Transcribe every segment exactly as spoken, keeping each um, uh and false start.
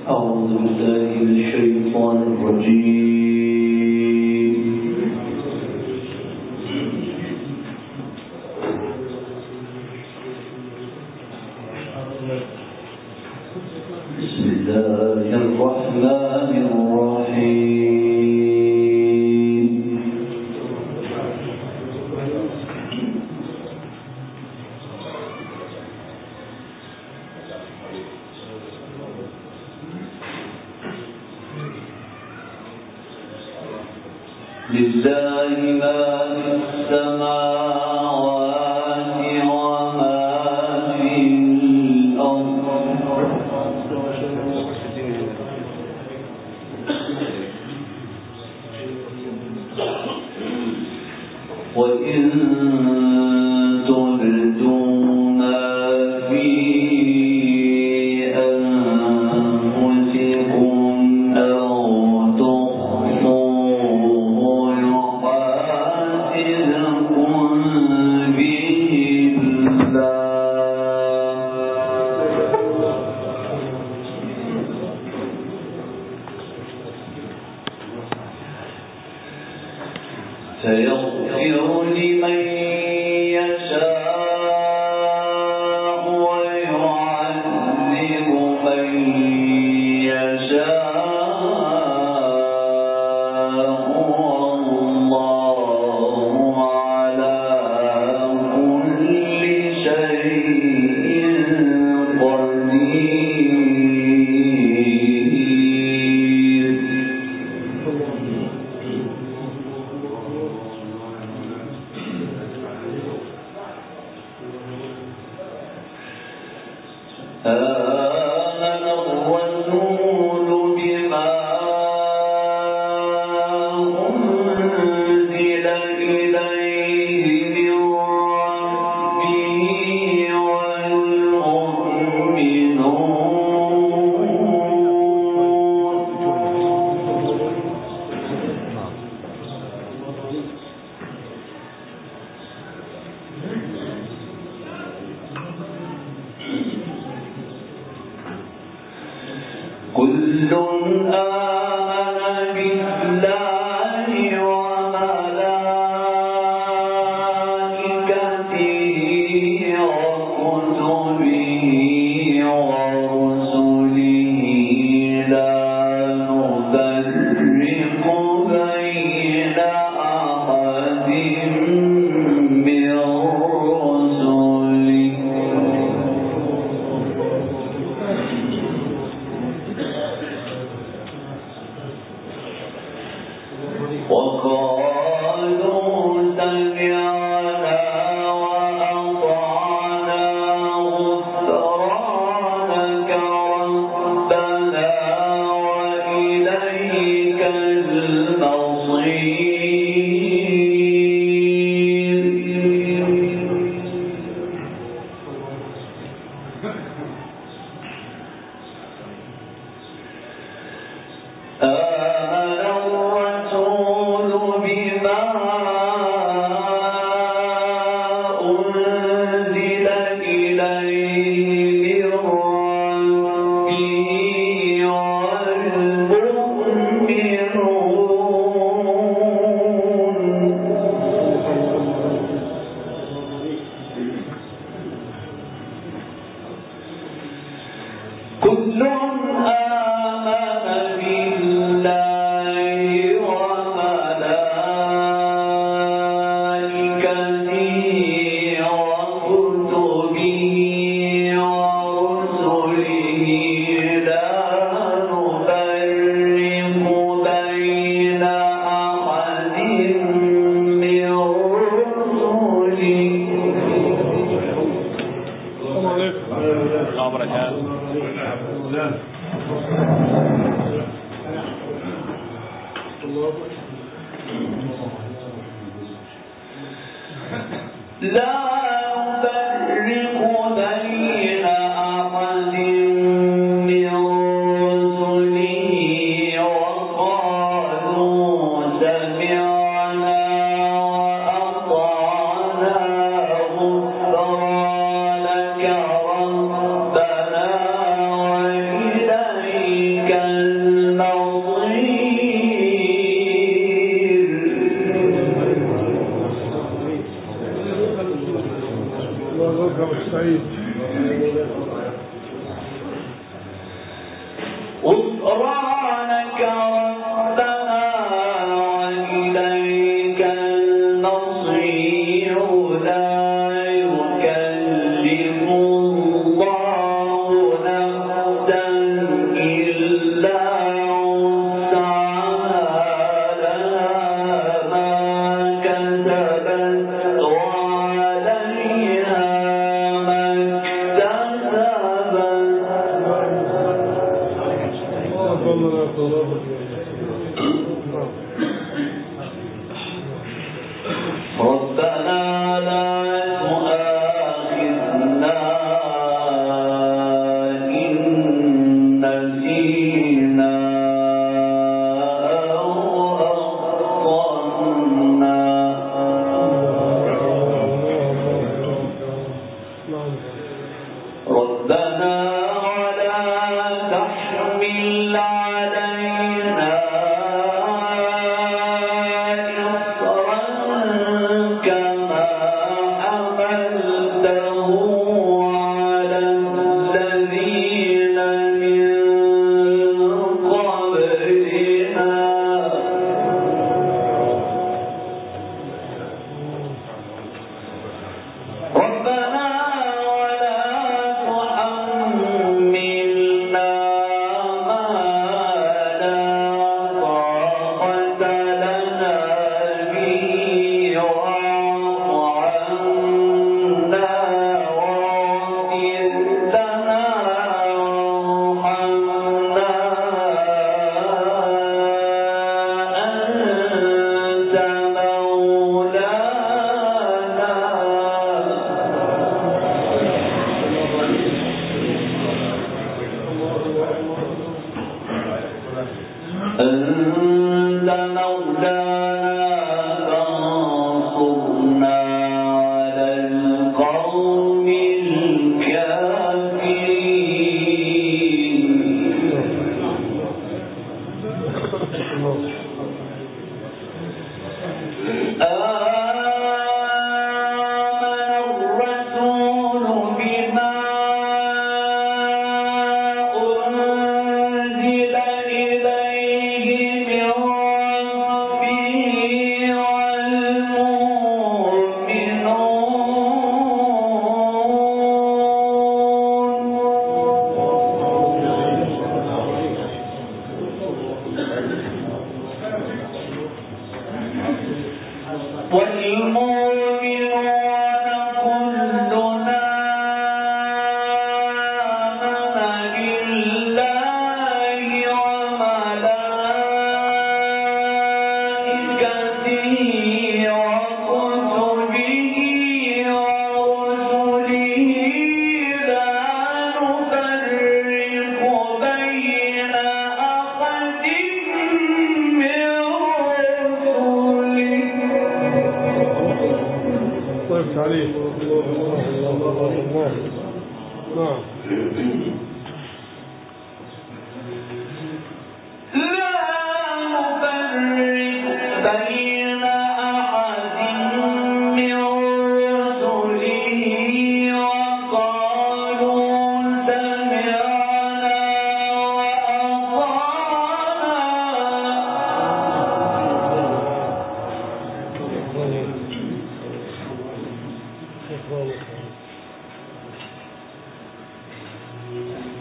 أعوذ بالله من الشيطان الرجيم. بسم الله الرحمن الرحيم. لله ما في السماوات وما في الأرض وإن تبدوا ما في أنفسكم أو تخفوه يحاسبكم به الله فيغفر لمن يشاء ويعذب من يشاء والله على كل شيء قدير. آمن الرسول بما أنزل إليه من ربه كل آمن بالله وملائكته وكتبه ورسله لا نفرق بين أحد من رسله وقالوا سمعنا وأطعنا غفرانك ربنا وإليك المصير. آمن الرسول بما أنزل إليه من ربه والمؤمنون كل آمن بالله وملائكته وكتبه ورسله لا نفرق بين أحد من لا نفرق بين أحد من رسله وقالوا سمعنا وأطعنا غفرانك ربنا وإليك سعيد. غفرانك ربنا وإليك المصير لا يكلف الله نفسا إلا وسعها لها ما كسبت وعليها ما ربنا لا تؤاخذنا إن نسينا أو أخطأنا ربنا ولا تحمل علينا إصرا كما حملته على الذين من قبلنا ربنا ولا تحملنا ما لا طاقة لنا به واعف عنا واغفر لنا وارحمنا أنت مولانا أنت مولانا فانصرنا على القوم الكافرين آمن الرسول بما أنزل إليه من ربه والمؤمنون كلنا آمن بالله وملائكته وكتبه ورسله لا نفرق بين أحد من رسله طيب عليه نعم لا نفرق بين أحد من رسله وقالوا سمعنا وأطعنا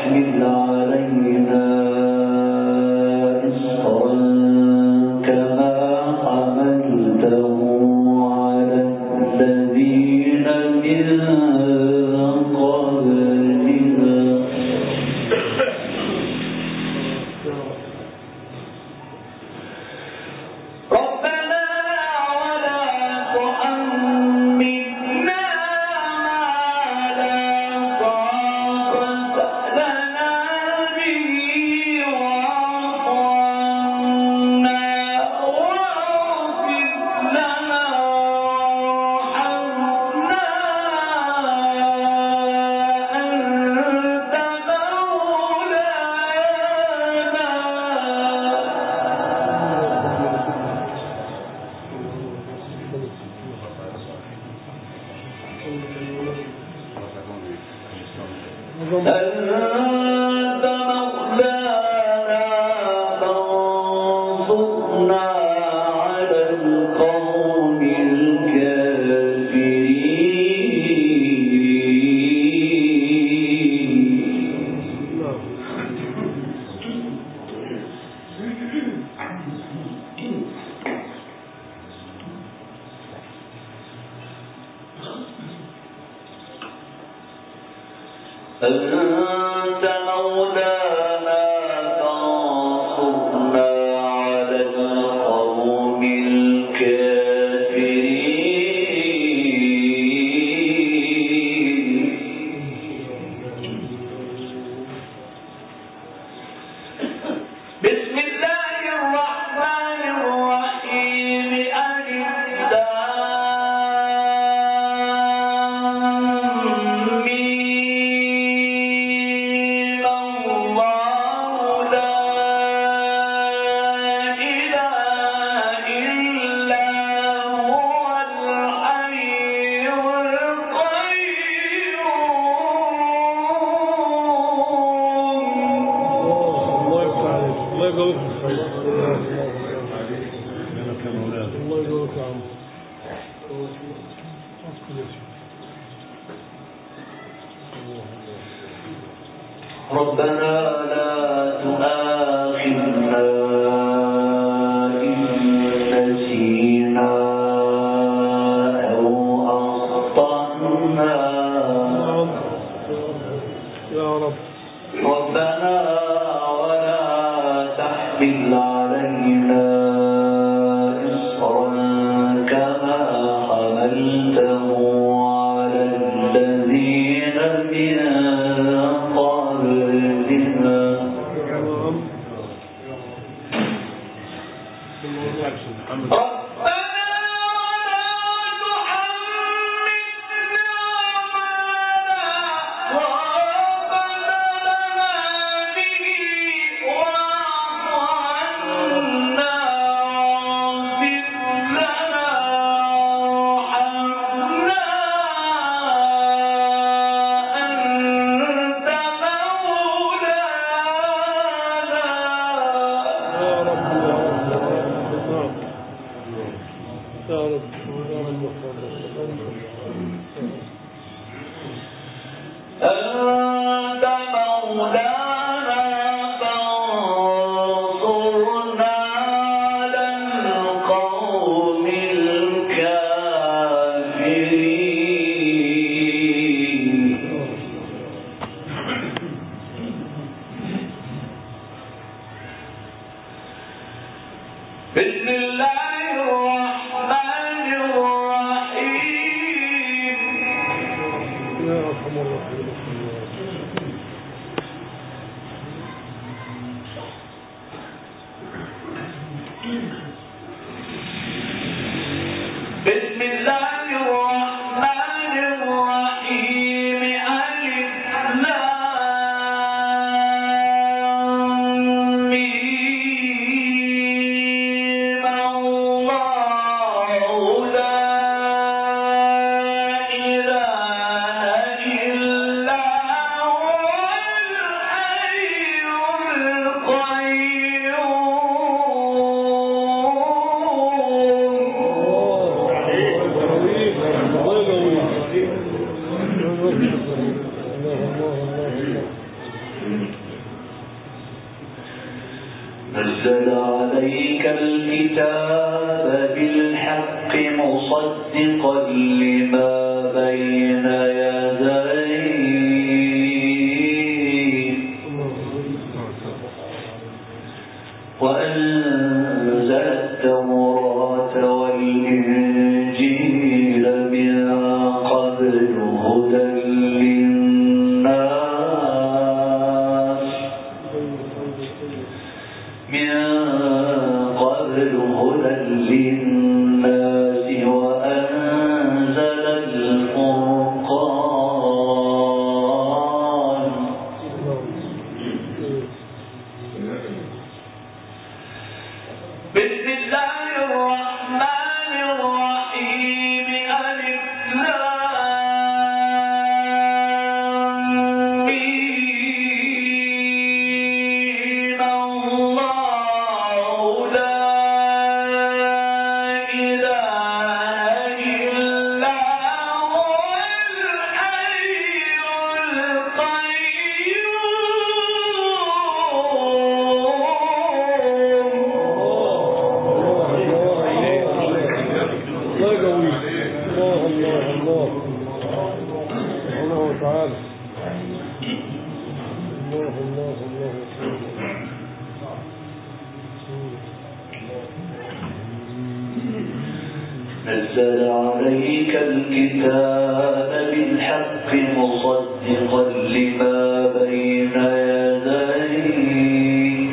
تحمل علينا إصرا كما حملته على الذين من قبلنا ربنا ولا تحملنا ما لا طاقة لنا به واعف عنا واغفر لنا وارحمنا أنت مولانا أنت مولانا فانصرنا على القوم أنت مولانا فانصرنا على القوم الكافرين بسم الله الرحمن الرحيم ألف لام ميم الله لا إله إلا هو الحي القيوم الله يفتح عليك. الله يجزاك خير. الله يجزاك يا عم. ربنا لا تؤاخذنا إن نسينا أو أخطأنا نعم. يا رب. ربنا ولا تحمل علينا إصرا كما حملته على الذين من قبلنا نعم. أنت مولانا فانصرنا على القوم الكافرين بسم الله الرحمن الرحيم يا أرحم الراحمين. نزل عليك الكتاب بالحق مصدقا لما بين يديه وأنزل التوراة والإنجيل من قبل هدى للناس من قبل هدى للناس وأنزل الفرقان بسم الله الرحمن الرحيم ألف لام ميم الله لا إله إلا هو الحي نزل عليك الكتاب بالحق مصدقا لما بين يديه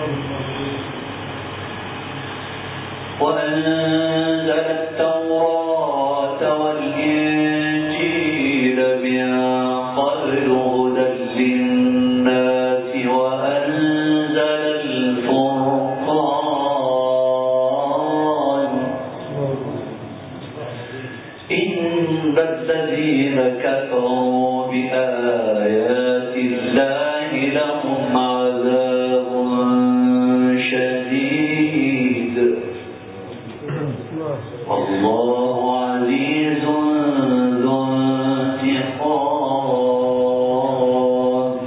وأنزل التوراة والإنجيل من قبل هدى للناس وأنزل الفرقان إن الذين كفروا بآيات الله لهم عذاب شديد والله عزيز ذو انتقام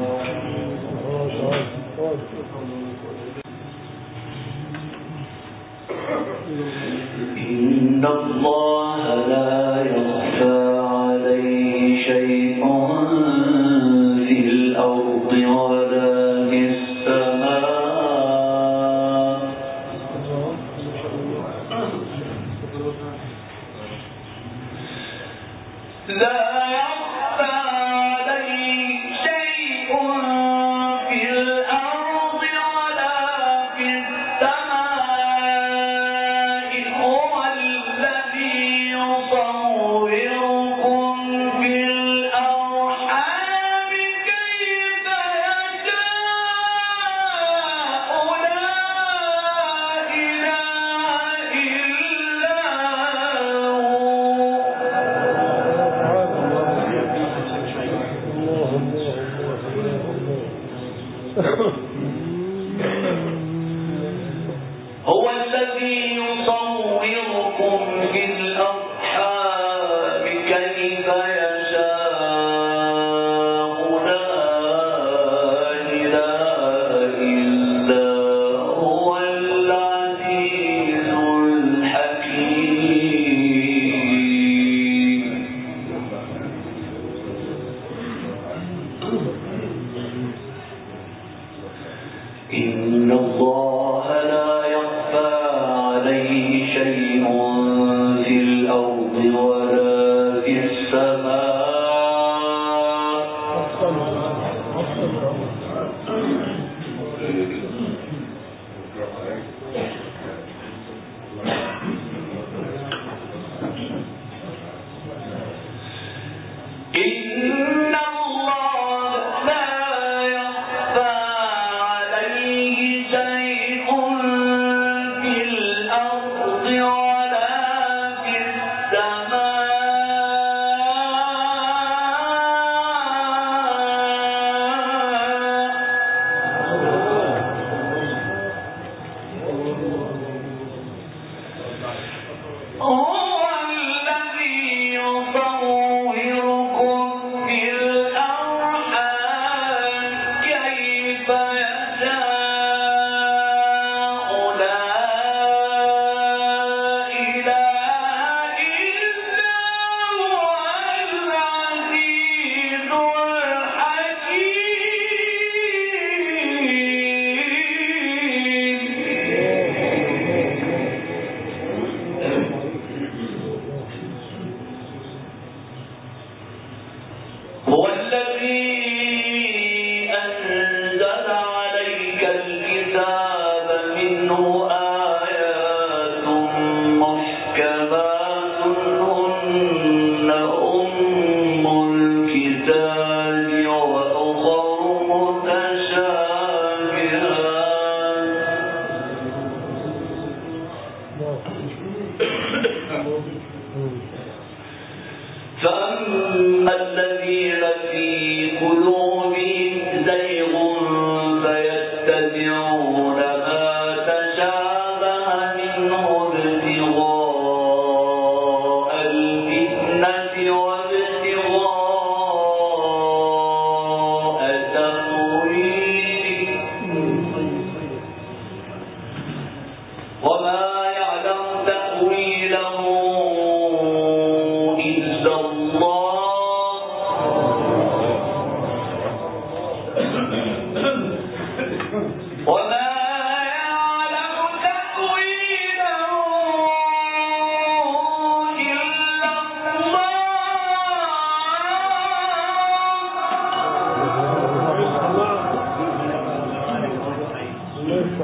إن الله لا يخفى عليه شيء في الأرض ولا في السماء لا يخفى عليه شيء في الأرض ولا في السماء هو الذي يصوركم في الأرحام كيف يشاء لا إله إلا هو هو الذي يصوركم في الأرحام كيف يشاء لا إله إلا هو العزيز الحكيم إن الله لا يخفى عليه شيء في الأرض ولا في السماء إن الله لا يخفى عليه شيء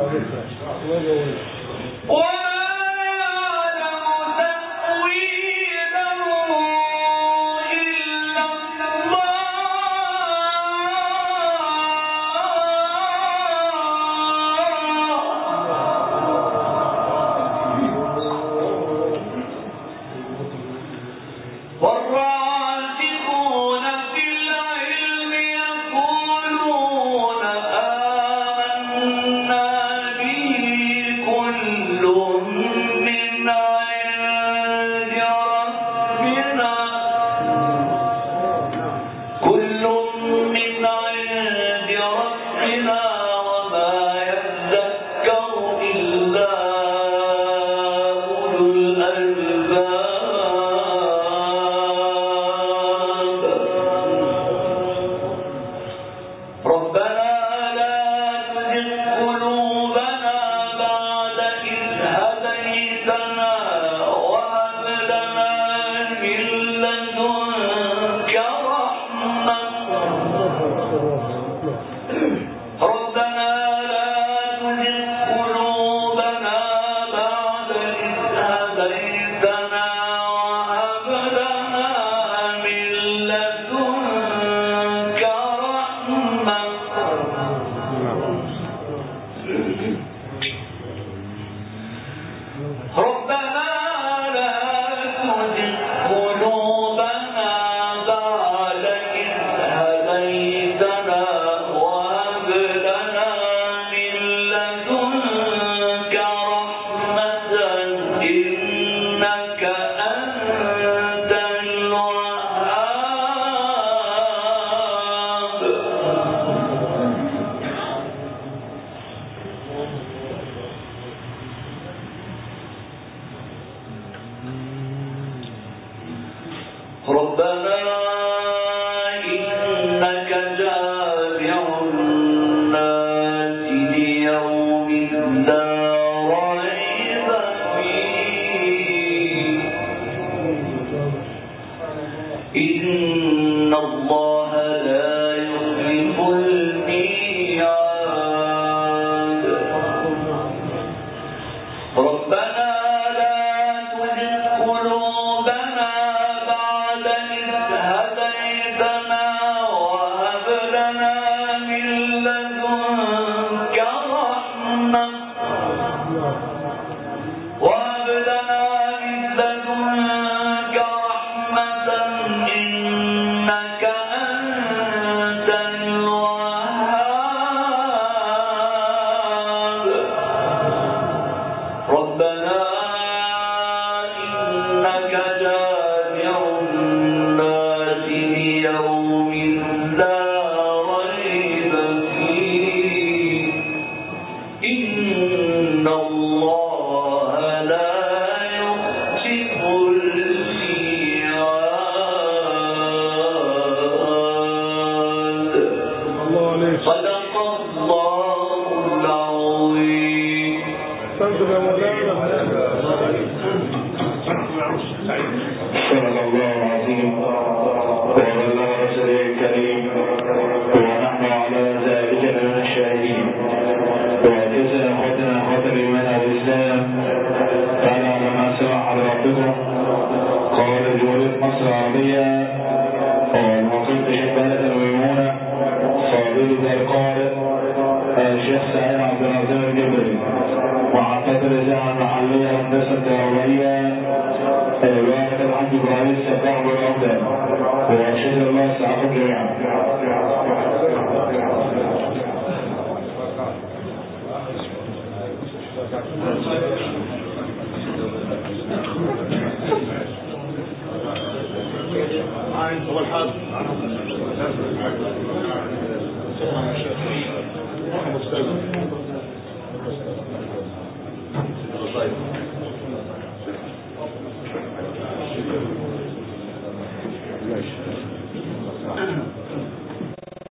هو الحال